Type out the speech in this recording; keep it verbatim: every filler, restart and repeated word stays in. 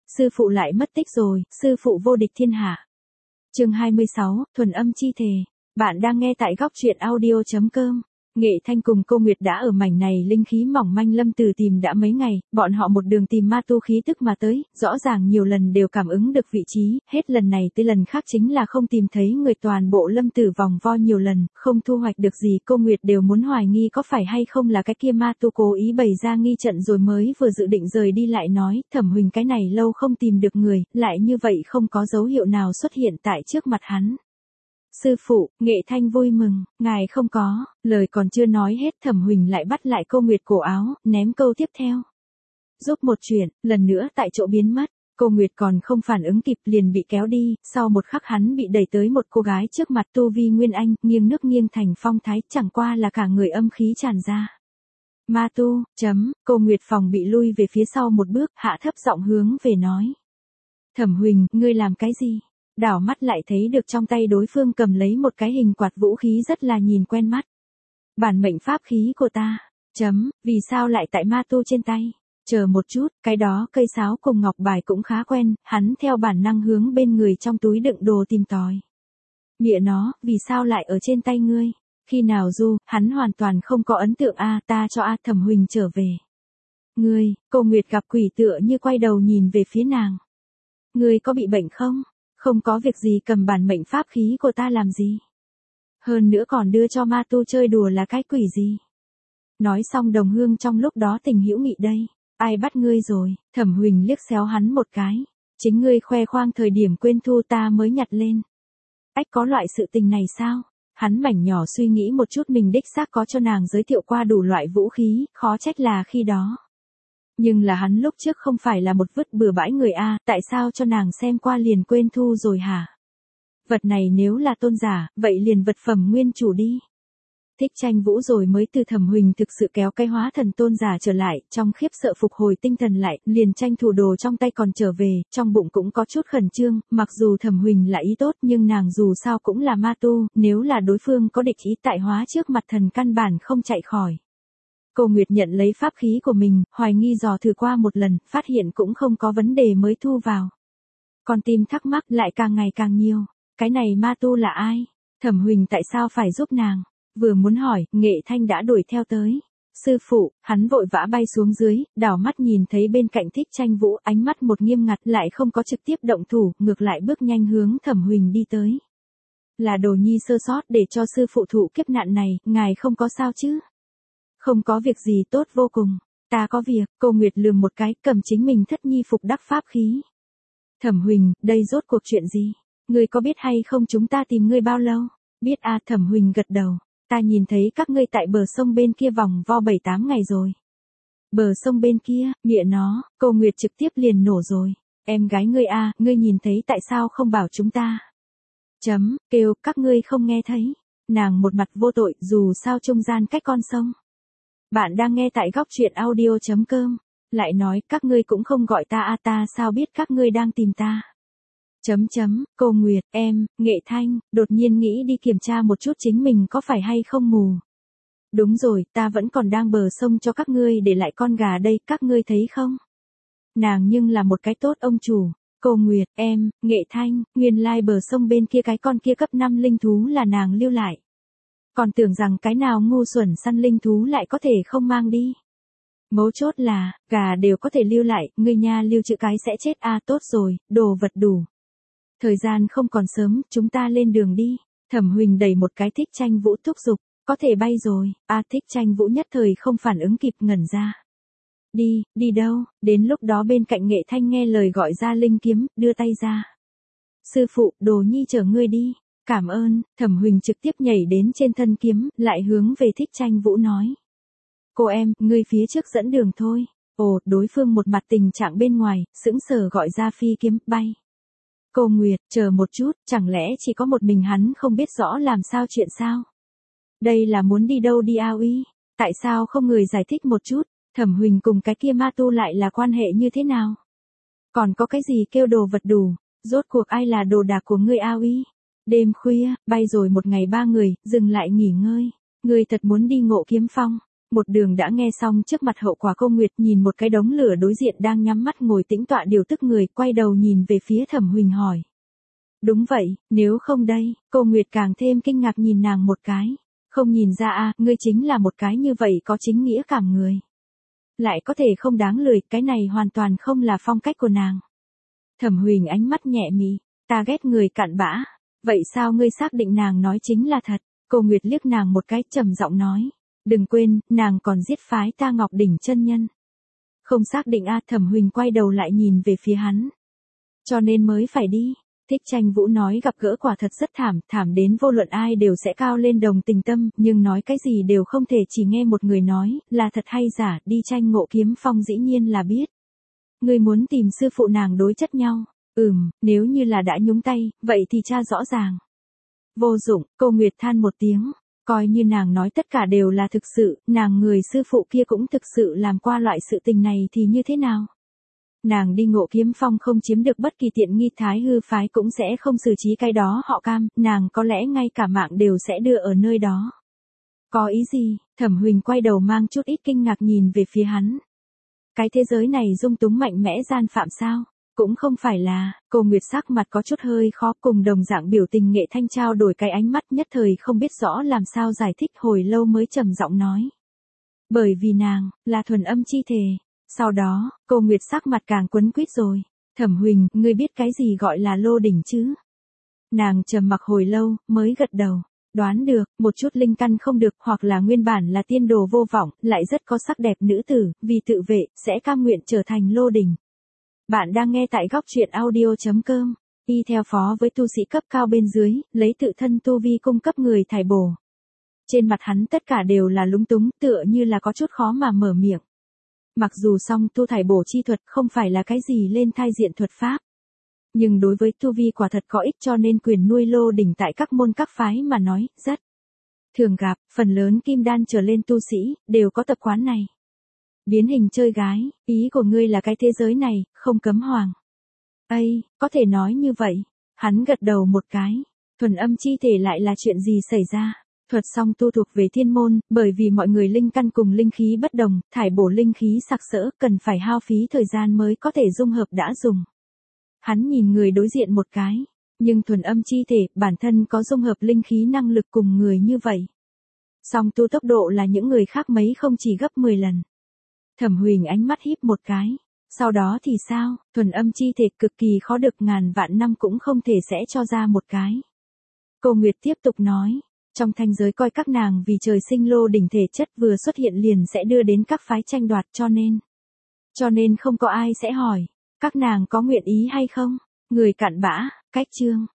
Sư phụ lại mất tích rồi, sư phụ vô địch thiên hạ. Chương hai mươi sáu, thuần âm chi thể. Bạn đang nghe tại góc truyện audio chấm com. Nghệ Thanh cùng Cô Nguyệt đã ở mảnh này linh khí mỏng manh lâm từ tìm đã mấy ngày, bọn họ một đường tìm ma tu khí tức mà tới, rõ ràng nhiều lần đều cảm ứng được vị trí, hết lần này tới lần khác chính là không tìm thấy người, toàn bộ lâm tử vòng vo nhiều lần, không thu hoạch được gì. Cô Nguyệt đều muốn hoài nghi có phải hay không là cái kia ma tu cố ý bày ra nghi trận rồi mới vừa dự định rời đi lại nói, Thẩm Huỳnh cái này lâu không tìm được người, lại như vậy không có dấu hiệu nào xuất hiện tại trước mặt hắn. Sư phụ, Nghệ Thanh vui mừng, ngài không có, lời còn chưa nói hết Thẩm Huỳnh lại bắt lại Cô Nguyệt cổ áo, ném câu tiếp theo. Giúp một chuyện, lần nữa tại chỗ biến mất, Cô Nguyệt còn không phản ứng kịp liền bị kéo đi, sau một khắc hắn bị đẩy tới một cô gái trước mặt tu vi Nguyên Anh, nghiêng nước nghiêng thành phong thái, chẳng qua là cả người âm khí tràn ra. Ma tu, chấm, Cô Nguyệt phòng bị lui về phía sau một bước, hạ thấp giọng hướng về nói. Thẩm Huỳnh, ngươi làm cái gì? Đảo mắt lại thấy được trong tay đối phương cầm lấy một cái hình quạt vũ khí rất là nhìn quen mắt. Bản mệnh pháp khí của ta, chấm, vì sao lại tại ma tu trên tay? Chờ một chút, cái đó cây sáo cùng ngọc bài cũng khá quen, hắn theo bản năng hướng bên người trong túi đựng đồ tìm tòi. Mịa nó, vì sao lại ở trên tay ngươi? Khi nào du, hắn hoàn toàn không có ấn tượng a, ta cho a. Thẩm Huỳnh trở về. Ngươi, Cô Nguyệt gặp quỷ tựa như quay đầu nhìn về phía nàng. Ngươi có bị bệnh không? Không có việc gì, cầm bản mệnh pháp khí của ta làm gì? Hơn nữa còn đưa cho ma tu chơi đùa là cái quỷ gì? Nói xong đồng hương trong lúc đó tình hữu nghị đây. Ai bắt ngươi rồi? Thẩm Huỳnh liếc xéo hắn một cái. Chính ngươi khoe khoang thời điểm quên thu ta mới nhặt lên. Ách, có loại sự tình này sao? Hắn mảnh nhỏ suy nghĩ một chút, mình đích xác có cho nàng giới thiệu qua đủ loại vũ khí, khó trách là khi đó. Nhưng là hắn lúc trước không phải là một vứt bừa bãi người a, tại sao cho nàng xem qua liền quên thu rồi hả? Vật này nếu là tôn giả, vậy liền vật phẩm nguyên chủ đi. Thích Tranh Vũ rồi mới từ Thẩm Huỳnh thực sự kéo cái hóa thần tôn giả trở lại, trong khiếp sợ phục hồi tinh thần lại, liền tranh thủ đồ trong tay còn trở về, trong bụng cũng có chút khẩn trương, mặc dù Thẩm Huỳnh là ý tốt nhưng nàng dù sao cũng là ma tu, nếu là đối phương có địch ý tại hóa trước mặt thần căn bản không chạy khỏi. Cô Nguyệt nhận lấy pháp khí của mình, hoài nghi dò thử qua một lần, phát hiện cũng không có vấn đề mới thu vào. Con tim thắc mắc lại càng ngày càng nhiều, cái này ma tu là ai? Thẩm Huỳnh tại sao phải giúp nàng? Vừa muốn hỏi, Nghệ Thanh đã đuổi theo tới. Sư phụ, hắn vội vã bay xuống dưới, đảo mắt nhìn thấy bên cạnh Thích Tranh Vũ, ánh mắt một nghiêm ngặt lại không có trực tiếp động thủ, ngược lại bước nhanh hướng Thẩm Huỳnh đi tới. Là đồ nhi sơ sót để cho sư phụ thụ kiếp nạn này, ngài không có sao chứ? Không có việc gì, tốt vô cùng. Ta có việc. Cô Nguyệt lườm một cái, cầm chính mình thất nhi phục đắc pháp khí. Thẩm Huỳnh, đây rốt cuộc chuyện gì? Ngươi có biết hay không chúng ta tìm ngươi bao lâu? Biết a. Thẩm Huỳnh gật đầu. Ta nhìn thấy các ngươi tại bờ sông bên kia vòng vo bảy tám ngày rồi. Bờ sông bên kia, mịa nó, Cô Nguyệt trực tiếp liền nổ rồi. Em gái ngươi a, ngươi nhìn thấy tại sao không bảo chúng ta? Chấm, kêu, các ngươi không nghe thấy. Nàng một mặt vô tội, dù sao trung gian cách con sông. Bạn đang nghe tại góc truyện audio chấm com. Lại nói, các ngươi cũng không gọi ta a, ta sao biết các ngươi đang tìm ta? Chấm chấm, Cô Nguyệt, em, Nghệ Thanh, đột nhiên nghĩ đi kiểm tra một chút chính mình có phải hay không mù. Đúng rồi, ta vẫn còn đang bờ sông cho các ngươi để lại con gà đây, các ngươi thấy không? Nàng nhưng là một cái tốt ông chủ. Cô Nguyệt, em, Nghệ Thanh, nguyên lai bờ sông bên kia cái con kia cấp năm linh thú là nàng lưu lại. Còn tưởng rằng cái nào ngu xuẩn săn linh thú lại có thể không mang đi. Mấu chốt là, gà đều có thể lưu lại, ngươi nha lưu trữ cái sẽ chết a. Tốt rồi, đồ vật đủ. Thời gian không còn sớm, chúng ta lên đường đi. Thẩm Huỳnh đẩy một cái Thích Tranh Vũ thúc giục, có thể bay rồi. A. Thích Tranh Vũ nhất thời không phản ứng kịp, ngẩn ra. Đi, đi đâu? Đến lúc đó bên cạnh Nghệ Thanh nghe lời gọi ra linh kiếm, đưa tay ra. Sư phụ, đồ nhi chở ngươi đi. Cảm ơn. Thẩm Huỳnh trực tiếp nhảy đến trên thân kiếm, lại hướng về Thích Tranh Vũ nói. Cô em, ngươi phía trước dẫn đường thôi. Ồ, đối phương một mặt tình trạng bên ngoài, sững sờ gọi ra phi kiếm, bay. Cô Nguyệt, chờ một chút, chẳng lẽ chỉ có một mình hắn không biết rõ làm sao chuyện sao? Đây là muốn đi đâu đi a uy? Tại sao không người giải thích một chút? Thẩm Huỳnh cùng cái kia ma tu lại là quan hệ như thế nào? Còn có cái gì kêu đồ vật đủ? Rốt cuộc ai là đồ đạc của ngươi a uy? Đêm khuya, bay rồi một ngày ba người, dừng lại nghỉ ngơi. Ngươi thật muốn đi Ngộ Kiếm Phong. Một đường đã nghe xong trước mặt hậu quả. Cô Nguyệt nhìn một cái đống lửa đối diện đang nhắm mắt ngồi tĩnh tọa điều tức người, quay đầu nhìn về phía Thẩm Huỳnh hỏi. Đúng vậy, nếu không đây, cô Nguyệt càng thêm kinh ngạc nhìn nàng một cái. Không nhìn ra à, ngươi chính là một cái như vậy có chính nghĩa cảm người. Lại có thể không đáng lười, cái này hoàn toàn không là phong cách của nàng. Thẩm Huỳnh ánh mắt nhẹ mị, ta ghét người cặn bã. Vậy sao ngươi xác định nàng nói chính là thật? Cô Nguyệt liếc nàng một cái trầm giọng nói. Đừng quên, nàng còn giết phái ta Ngọc Đỉnh chân nhân. Không xác định a. Thẩm Huỳnh quay đầu lại nhìn về phía hắn. Cho nên mới phải đi. Thích Tranh Vũ nói gặp gỡ quả thật rất thảm, thảm đến vô luận ai đều sẽ cao lên đồng tình tâm, nhưng nói cái gì đều không thể chỉ nghe một người nói, là thật hay giả, đi tranh Ngộ Kiếm Phong dĩ nhiên là biết. Ngươi muốn tìm sư phụ nàng đối chất nhau, ừm, nếu như là đã nhúng tay, vậy thì tra rõ ràng. Vô dụng, cô Nguyệt than một tiếng, coi như nàng nói tất cả đều là thực sự, nàng người sư phụ kia cũng thực sự làm qua loại sự tình này thì như thế nào? Nàng đi Ngộ Kiếm Phong không chiếm được bất kỳ tiện nghi, Thái Hư phái cũng sẽ không xử trí cái đó họ Cam, nàng có lẽ ngay cả mạng đều sẽ đưa ở nơi đó. Có ý gì? Thẩm Huỳnh quay đầu mang chút ít kinh ngạc nhìn về phía hắn. Cái thế giới này dung túng mạnh mẽ gian phạm sao? Cũng không phải là. Cô Nguyệt sắc mặt có chút hơi khó, cùng đồng dạng biểu tình Nghệ Thanh trao đổi cái ánh mắt, nhất thời không biết rõ làm sao giải thích, hồi lâu mới trầm giọng nói. Bởi vì nàng là thuần âm chi thể. Sau đó, cô Nguyệt sắc mặt càng quấn quýt rồi. Thẩm Huỳnh, ngươi biết cái gì gọi là lô đỉnh chứ? Nàng trầm mặc hồi lâu, mới gật đầu. Đoán được, một chút linh căn không được, hoặc là nguyên bản là tiên đồ vô vọng, lại rất có sắc đẹp nữ tử, vì tự vệ, sẽ cam nguyện trở thành lô đỉnh. Bạn đang nghe tại góc truyện audio chấm com. Y theo phó với tu sĩ cấp cao bên dưới, lấy tự thân tu vi cung cấp người thải bổ. Trên mặt hắn tất cả đều là lúng túng, tựa như là có chút khó mà mở miệng. Mặc dù song tu thải bổ chi thuật không phải là cái gì lên thai diện thuật pháp. Nhưng đối với tu vi quả thật có ích, cho nên quyền nuôi lô đỉnh tại các môn các phái mà nói, rất thường gặp, phần lớn kim đan trở lên tu sĩ, đều có tập quán này. Biến hình chơi gái, ý của ngươi là cái thế giới này, không cấm hoàng. Ây, có thể nói như vậy. Hắn gật đầu một cái. Thuần âm chi thể lại là chuyện gì xảy ra? Thuật song tu thuộc về thiên môn, bởi vì mọi người linh căn cùng linh khí bất đồng, thải bổ linh khí sặc sỡ, cần phải hao phí thời gian mới có thể dung hợp đã dùng. Hắn nhìn người đối diện một cái, nhưng thuần âm chi thể, bản thân có dung hợp linh khí năng lực cùng người như vậy. Song tu tốc độ là những người khác mấy không chỉ gấp mười lần. Thẩm Huỳnh ánh mắt híp một cái. Sau đó thì sao, thuần âm chi thể cực kỳ khó được, ngàn vạn năm cũng không thể sẽ cho ra một cái. Cô Nguyệt tiếp tục nói. Trong thanh giới coi các nàng vì trời sinh lô đỉnh thể chất vừa xuất hiện liền sẽ đưa đến các phái tranh đoạt, cho nên. Cho nên không có ai sẽ hỏi, các nàng có nguyện ý hay không? Người cặn bã, cách chương.